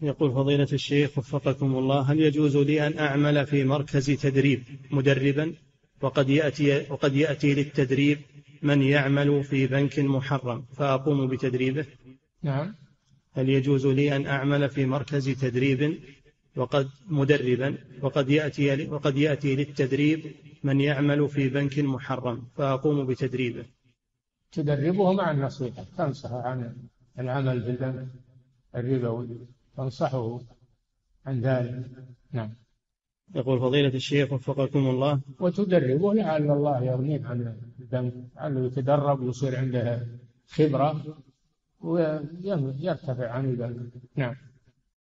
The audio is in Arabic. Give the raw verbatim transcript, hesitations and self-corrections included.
يقول فضيلة الشيخ وفقكم الله، هل يجوز لي أن أعمل في مركز تدريب مدربا وقد يأتي, وقد يأتي للتدريب من يعمل في بنك محرم فأقوم بتدريبه؟ نعم. هل يجوز لي أن أعمل في مركز تدريب وقد مدربا وقد يأتي, وقد يأتي للتدريب من يعمل في بنك محرم فأقوم بتدريبه؟ تدربه مع النصيحة، تنصحه عن العمل في البنك الربوي، تنصحه عن ذلك. نعم. يقول فضيلة الشيخ وفقكم الله، وتدربه لعل الله يغنيه عن البنك، لعله يتدرب ويصير عنده خبرة ويرتفع عن البنك. نعم.